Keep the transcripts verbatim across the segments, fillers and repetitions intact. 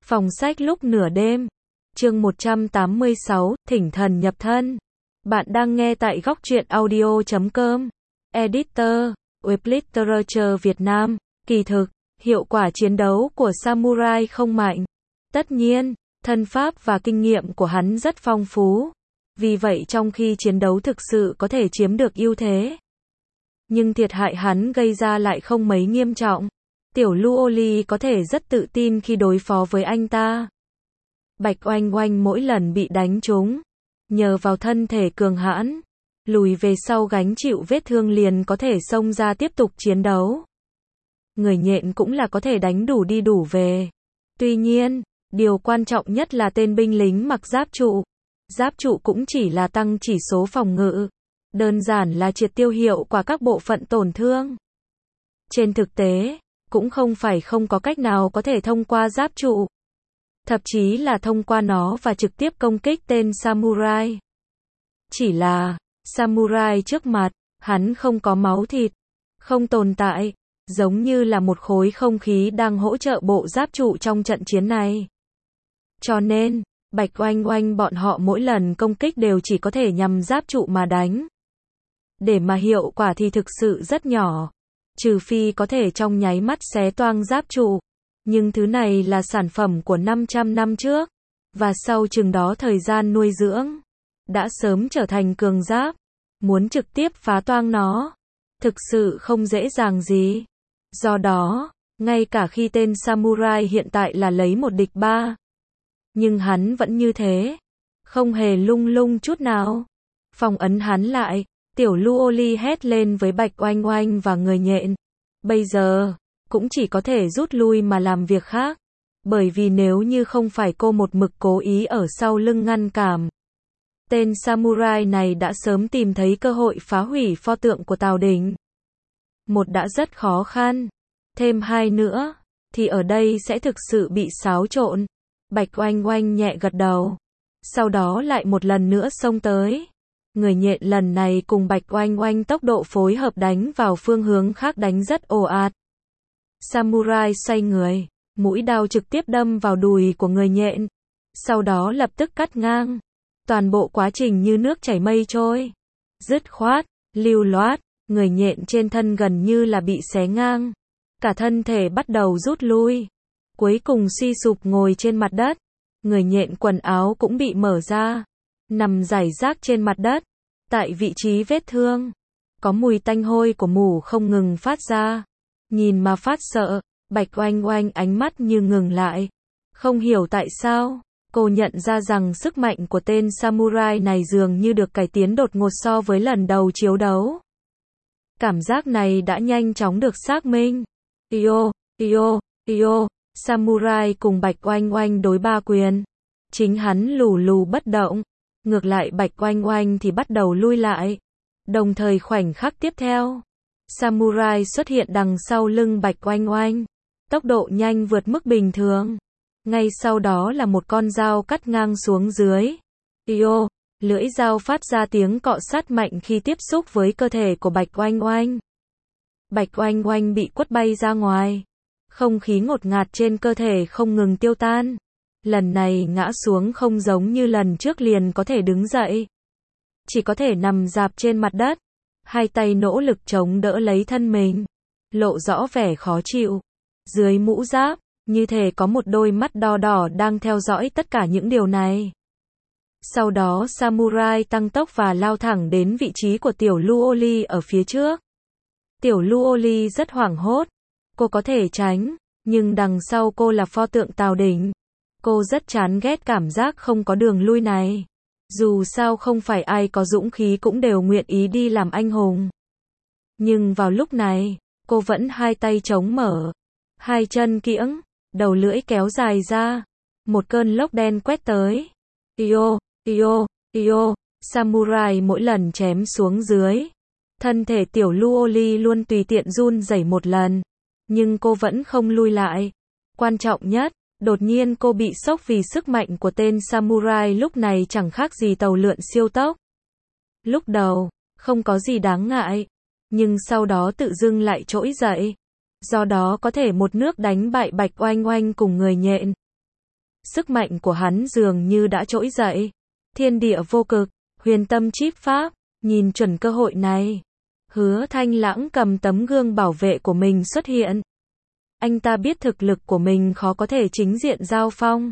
Phòng sách lúc nửa đêm. Chương một trăm tám mươi sáu, Thỉnh thần nhập thân. Bạn đang nghe tại góc truyện audio chấm com. Editor, Web Literature Việt Nam. Kỳ thực, hiệu quả chiến đấu của samurai không mạnh. Tất nhiên, thân pháp và kinh nghiệm của hắn rất phong phú. Vì vậy trong khi chiến đấu thực sự có thể chiếm được ưu thế. Nhưng thiệt hại hắn gây ra lại không mấy nghiêm trọng. Tiểu Luoli có thể rất tự tin khi đối phó với anh ta. Bạch Oanh Oanh mỗi lần bị đánh trúng, nhờ vào thân thể cường hãn, lùi về sau gánh chịu vết thương liền có thể xông ra tiếp tục chiến đấu. Người nhện cũng là có thể đánh đủ đi đủ về. Tuy nhiên, điều quan trọng nhất là tên binh lính mặc giáp trụ. Giáp trụ cũng chỉ là tăng chỉ số phòng ngự, đơn giản là triệt tiêu hiệu quả các bộ phận tổn thương. Trên thực tế, cũng không phải không có cách nào có thể thông qua giáp trụ. Thậm chí là thông qua nó và trực tiếp công kích tên samurai. Chỉ là, samurai trước mặt, hắn không có máu thịt, không tồn tại, giống như là một khối không khí đang hỗ trợ bộ giáp trụ trong trận chiến này. Cho nên, Bạch Oanh Oanh bọn họ mỗi lần công kích đều chỉ có thể nhằm giáp trụ mà đánh. Để mà hiệu quả thì thực sự rất nhỏ. Trừ phi có thể trong nháy mắt xé toang giáp trụ. Nhưng thứ này là sản phẩm của năm trăm năm trước. Và sau chừng đó thời gian nuôi dưỡng, đã sớm trở thành cường giáp. Muốn trực tiếp phá toang nó, thực sự không dễ dàng gì. Do đó, ngay cả khi tên samurai hiện tại là lấy một địch ba, nhưng hắn vẫn như thế, không hề lung lung chút nào. Phong ấn hắn lại, Tiểu Luoli hét lên với Bạch Oanh Oanh và người nhện. Bây giờ, cũng chỉ có thể rút lui mà làm việc khác. Bởi vì nếu như không phải cô một mực cố ý ở sau lưng ngăn cản, tên samurai này đã sớm tìm thấy cơ hội phá hủy pho tượng của Tào Đình. Một đã rất khó khăn, thêm hai nữa, thì ở đây sẽ thực sự bị xáo trộn. Bạch Oanh Oanh nhẹ gật đầu. Sau đó lại một lần nữa xông tới. Người nhện lần này cùng Bạch Oanh Oanh tốc độ phối hợp đánh vào phương hướng khác đánh rất ồ ạt. Samurai xoay người, mũi đao trực tiếp đâm vào đùi của người nhện. Sau đó lập tức cắt ngang. Toàn bộ quá trình như nước chảy mây trôi. Dứt khoát, lưu loát, người nhện trên thân gần như là bị xé ngang. Cả thân thể bắt đầu rút lui. Cuối cùng suy sụp ngồi trên mặt đất. Người nhện quần áo cũng bị mở ra, nằm rải rác trên mặt đất. Tại vị trí vết thương, có mùi tanh hôi của mủ không ngừng phát ra. Nhìn mà phát sợ, Bạch Oanh Oanh ánh mắt như ngừng lại. Không hiểu tại sao, cô nhận ra rằng sức mạnh của tên samurai này dường như được cải tiến đột ngột so với lần đầu chiếu đấu. Cảm giác này đã nhanh chóng được xác minh. Iyo, iyo, iyo. Samurai cùng Bạch Oanh Oanh đối ba quyền. Chính hắn lù lù bất động. Ngược lại Bạch Oanh Oanh thì bắt đầu lui lại. Đồng thời khoảnh khắc tiếp theo, Samurai xuất hiện đằng sau lưng Bạch Oanh Oanh. Tốc độ nhanh vượt mức bình thường. Ngay sau đó là một con dao cắt ngang xuống dưới. Iyo, lưỡi dao phát ra tiếng cọ sát mạnh khi tiếp xúc với cơ thể của Bạch Oanh Oanh. Bạch Oanh Oanh bị quất bay ra ngoài. Không khí ngột ngạt trên cơ thể không ngừng tiêu tan. Lần này ngã xuống không giống như lần trước liền có thể đứng dậy. Chỉ có thể nằm rạp trên mặt đất. Hai tay nỗ lực chống đỡ lấy thân mình. Lộ rõ vẻ khó chịu. Dưới mũ giáp, như thể có một đôi mắt đỏ đỏ đang theo dõi tất cả những điều này. Sau đó samurai tăng tốc và lao thẳng đến vị trí của Tiểu Luoli ở phía trước. Tiểu Luoli rất hoảng hốt. Cô có thể tránh, nhưng đằng sau cô là pho tượng Tào Đình. Cô rất chán ghét cảm giác không có đường lui này. Dù sao không phải ai có dũng khí cũng đều nguyện ý đi làm anh hùng. Nhưng vào lúc này, cô vẫn hai tay chống mở, hai chân kiễng, đầu lưỡi kéo dài ra. Một cơn lốc đen quét tới. Iyo, iyo, iyo, samurai mỗi lần chém xuống dưới. Thân thể Tiểu Luoli luôn tùy tiện run rẩy một lần. Nhưng cô vẫn không lui lại. Quan trọng nhất, đột nhiên cô bị sốc vì sức mạnh của tên samurai lúc này chẳng khác gì tàu lượn siêu tốc. Lúc đầu, không có gì đáng ngại. Nhưng sau đó tự dưng lại trỗi dậy. Do đó có thể một nước đánh bại Bạch Oanh Oanh cùng người nhện. sức mạnh của hắn dường như đã trỗi dậy. Thiên địa vô cực, huyền tâm chíp pháp, nhìn chuẩn cơ hội này. Hứa Thanh Lãng cầm tấm gương bảo vệ của mình xuất hiện. Anh ta biết thực lực của mình khó có thể chính diện giao phong.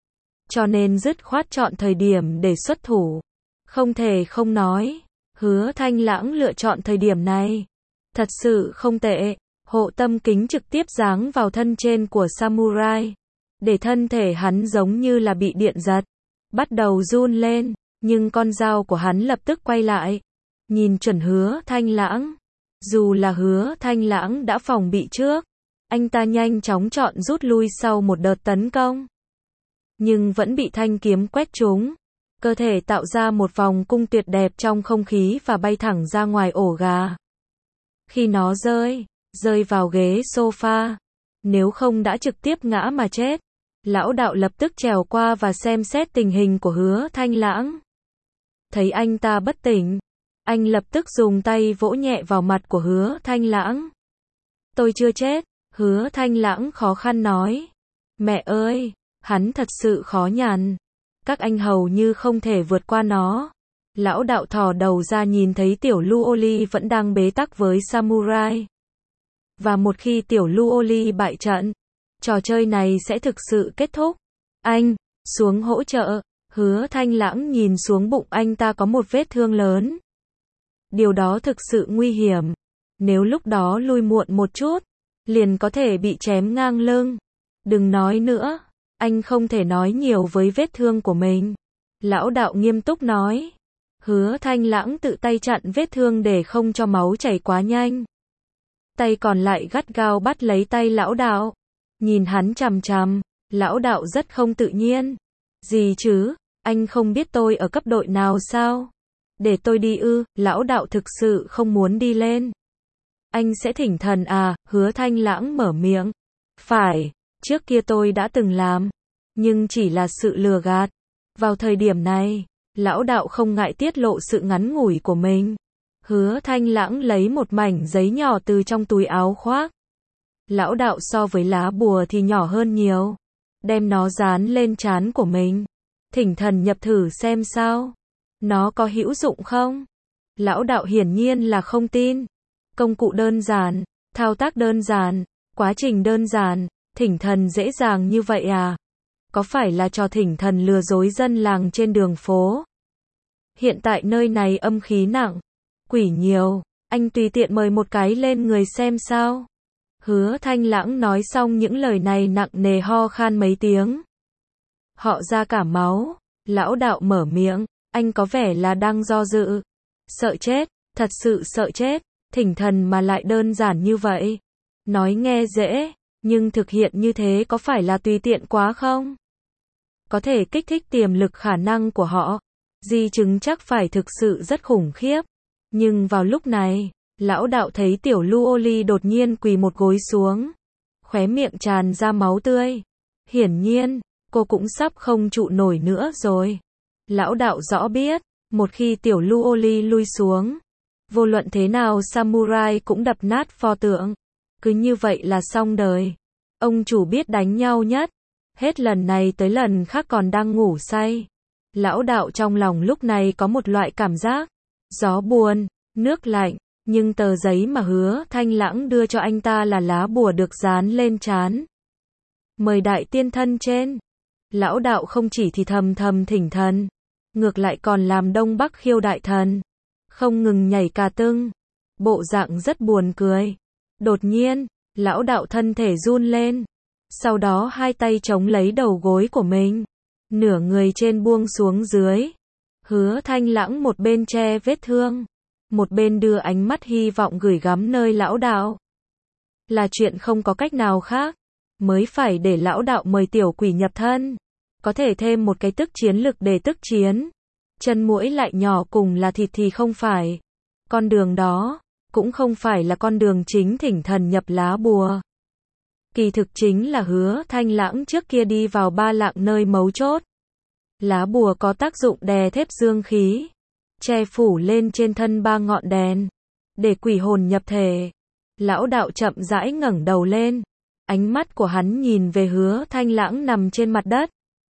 Cho nên dứt khoát chọn thời điểm để xuất thủ. Không thể không nói, Hứa Thanh Lãng lựa chọn thời điểm này. Thật sự không tệ, hộ tâm kính trực tiếp giáng vào thân trên của samurai. Để thân thể hắn giống như là bị điện giật. Bắt đầu run lên, nhưng con dao của hắn lập tức quay lại. Nhìn chuẩn Hứa Thanh Lãng. Dù là Hứa Thanh Lãng đã phòng bị trước. Anh ta nhanh chóng chọn rút lui sau một đợt tấn công. Nhưng vẫn bị thanh kiếm quét trúng. Cơ thể tạo ra một vòng cung tuyệt đẹp trong không khí và bay thẳng ra ngoài ổ gà. Khi nó rơi, rơi vào ghế sofa. Nếu không đã trực tiếp ngã mà chết. Lão đạo lập tức trèo qua và xem xét tình hình của Hứa Thanh Lãng. Thấy anh ta bất tỉnh. Anh lập tức dùng tay vỗ nhẹ vào mặt của Hứa Thanh Lãng. Tôi chưa chết. Hứa Thanh Lãng khó khăn nói. Mẹ ơi, hắn thật sự khó nhằn. Các anh hầu như không thể vượt qua nó. Lão đạo thò đầu ra nhìn thấy tiểu Lu Oli vẫn đang bế tắc với samurai. Và một khi tiểu Lu Oli bại trận, trò chơi này sẽ thực sự kết thúc. Anh, xuống hỗ trợ. Hứa Thanh Lãng nhìn xuống bụng anh ta có một vết thương lớn. Điều đó thực sự nguy hiểm. Nếu lúc đó lui muộn một chút, liền có thể bị chém ngang lưng. Đừng nói nữa, anh không thể nói nhiều với vết thương của mình. Lão đạo nghiêm túc nói. Hứa Thanh Lãng tự tay chặn vết thương để không cho máu chảy quá nhanh. Tay còn lại gắt gao bắt lấy tay lão đạo. Nhìn hắn chằm chằm, lão đạo rất không tự nhiên. Gì chứ, anh không biết tôi ở cấp độ nào sao? Để tôi đi ư? Lão đạo thực sự không muốn đi lên. Anh sẽ thỉnh thần à? Hứa Thanh Lãng mở miệng. Phải, trước kia tôi đã từng làm. Nhưng chỉ là sự lừa gạt. Vào thời điểm này, lão đạo không ngại tiết lộ sự ngắn ngủi của mình. Hứa Thanh Lãng lấy một mảnh giấy nhỏ từ trong túi áo khoác. Lão đạo so với lá bùa thì nhỏ hơn nhiều. Đem nó dán lên trán của mình. Thỉnh thần nhập thử xem sao. Nó có hữu dụng không? Lão đạo hiển nhiên là không tin. Công cụ đơn giản, thao tác đơn giản, quá trình đơn giản, thỉnh thần dễ dàng như vậy à? Có phải là trò thỉnh thần lừa dối dân làng trên đường phố? Hiện tại nơi này âm khí nặng, quỷ nhiều, anh tùy tiện mời một cái lên người xem sao? Hứa Thanh Lãng nói xong những lời này nặng nề ho khan mấy tiếng. Họ ra cả máu, lão đạo mở miệng, anh có vẻ là đang do dự. Sợ chết, thật sự sợ chết, thỉnh thần mà lại đơn giản như vậy. Nói nghe dễ, nhưng thực hiện như thế có phải là tùy tiện quá không? Có thể kích thích tiềm lực khả năng của họ. Di chứng chắc phải thực sự rất khủng khiếp. Nhưng vào lúc này, lão đạo thấy tiểu Lu Oli đột nhiên quỳ một gối xuống. Khóe miệng tràn ra máu tươi. Hiển nhiên, cô cũng sắp không trụ nổi nữa rồi. Lão đạo rõ biết, một khi tiểu Lu Oli lui xuống, vô luận thế nào samurai cũng đập nát pho tượng. Cứ như vậy là xong đời. Ông chủ biết đánh nhau nhất. Hết lần này tới lần khác còn đang ngủ say. Lão đạo trong lòng lúc này có một loại cảm giác. Gió buồn, nước lạnh. Nhưng tờ giấy mà Hứa Thanh Lãng đưa cho anh ta là lá bùa được dán lên trán. Mời đại tiên thân trên. Lão đạo không chỉ thì thầm thầm thỉnh thần. Ngược lại còn làm Đông Bắc khiêu đại thần. Không ngừng nhảy cà tưng. Bộ dạng rất buồn cười. Đột nhiên, lão đạo thân thể run lên. Sau đó hai tay chống lấy đầu gối của mình. Nửa người trên buông xuống dưới. Hứa Thanh Lãng một bên che vết thương. Một bên đưa ánh mắt hy vọng gửi gắm nơi lão đạo. Là chuyện không có cách nào khác. Mới phải để lão đạo mời tiểu quỷ nhập thân. Có thể thêm một cái tức chiến lực để tức chiến. Chân muỗi lại nhỏ cùng là thịt thì không phải. Con đường đó, cũng không phải là con đường chính thỉnh thần nhập lá bùa. Kỳ thực chính là Hứa Thanh Lãng trước kia đi vào ba lạng nơi mấu chốt. Lá bùa có tác dụng đè thép dương khí. Che phủ lên trên thân ba ngọn đèn. Để quỷ hồn nhập thể. Lão đạo chậm rãi ngẩng đầu lên. Ánh mắt của hắn nhìn về Hứa Thanh Lãng nằm trên mặt đất.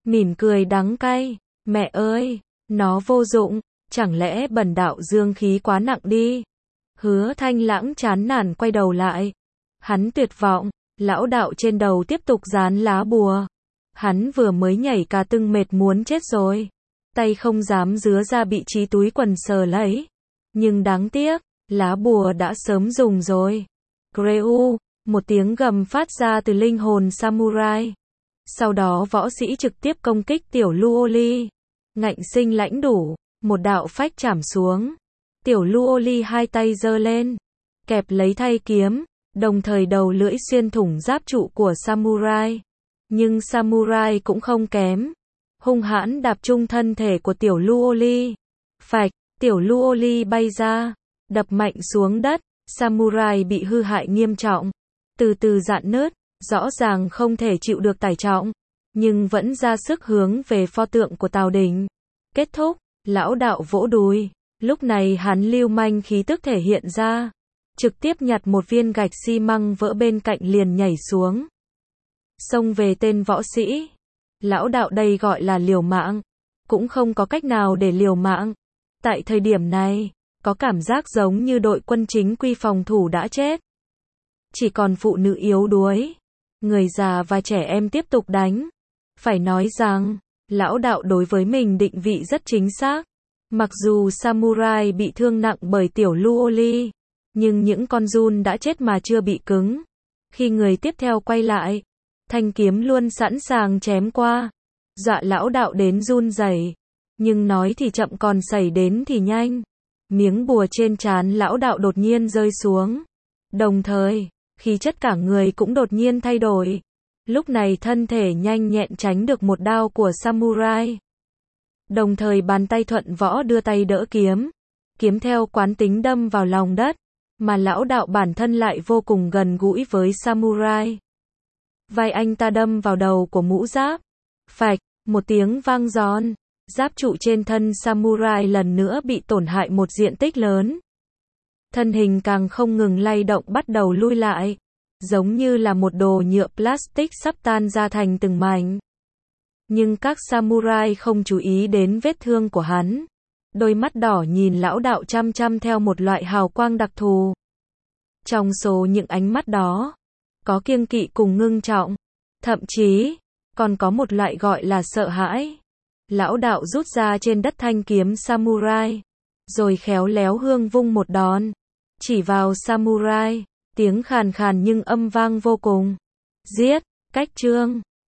mỉm cười đắng cay, mẹ ơi, nó vô dụng, chẳng lẽ bần đạo dương khí quá nặng đi. Hứa Thanh Lãng chán nản quay đầu lại. Hắn tuyệt vọng, lão đạo trên đầu tiếp tục dán lá bùa. Hắn vừa mới nhảy cả tưng mệt muốn chết rồi. Tay không dám dứa ra bị trí túi quần sờ lấy. Nhưng đáng tiếc, lá bùa đã sớm dùng rồi. Greu, một tiếng gầm phát ra từ linh hồn samurai. Sau đó võ sĩ trực tiếp công kích tiểu Luoli. Ngạnh sinh lãnh đủ, một đạo phách chảm xuống. Tiểu Luoli hai tay giơ lên, kẹp lấy thay kiếm, đồng thời đầu lưỡi xuyên thủng giáp trụ của samurai. Nhưng samurai cũng không kém. Hung hãn đạp trung thân thể của tiểu Luoli. Phạch, tiểu Luoli bay ra, đập mạnh xuống đất, samurai bị hư hại nghiêm trọng. Từ từ rạn nứt, rõ ràng không thể chịu được tải trọng, nhưng vẫn ra sức hướng về pho tượng của Tào Đình. Kết thúc, lão đạo vỗ đùi, lúc này hắn lưu manh khí tức thể hiện ra, trực tiếp nhặt một viên gạch xi măng vỡ bên cạnh liền nhảy xuống. Xông về tên võ sĩ. Lão đạo đây gọi là liều mạng, cũng không có cách nào để liều mạng. Tại thời điểm này, có cảm giác giống như đội quân chính quy phòng thủ đã chết. Chỉ còn phụ nữ yếu đuối, người già và trẻ em tiếp tục đánh. Phải nói rằng, lão đạo đối với mình định vị rất chính xác. Mặc dù samurai bị thương nặng bởi tiểu Luoli, nhưng những con giun đã chết mà chưa bị cứng. Khi người tiếp theo quay lại, thanh kiếm luôn sẵn sàng chém qua, dọa lão đạo đến run rẩy. Nhưng nói thì chậm còn xảy đến thì nhanh. Miếng bùa trên trán lão đạo đột nhiên rơi xuống. Đồng thời, khí chất cả người cũng đột nhiên thay đổi. Lúc này thân thể nhanh nhẹn tránh được một đao của samurai. Đồng thời bàn tay thuận võ đưa tay đỡ kiếm. Kiếm theo quán tính đâm vào lòng đất. Mà lão đạo bản thân lại vô cùng gần gũi với samurai. Vai anh ta đâm vào đầu của mũ giáp. Phạch, một tiếng vang giòn. Giáp trụ trên thân samurai lần nữa bị tổn hại một diện tích lớn. Thân hình càng không ngừng lay động bắt đầu lui lại. Giống như là một đồ nhựa plastic sắp tan ra thành từng mảnh. Nhưng các samurai không chú ý đến vết thương của hắn. Đôi mắt đỏ nhìn lão đạo chăm chăm theo một loại hào quang đặc thù. Trong số những ánh mắt đó, có kiêng kỵ cùng ngưng trọng. Thậm chí, còn có một loại gọi là sợ hãi. Lão đạo rút ra trên đất thanh kiếm samurai. Rồi khéo léo hương vung một đòn. Chỉ vào samurai. Tiếng khàn khàn nhưng âm vang vô cùng. Giết, cách chương.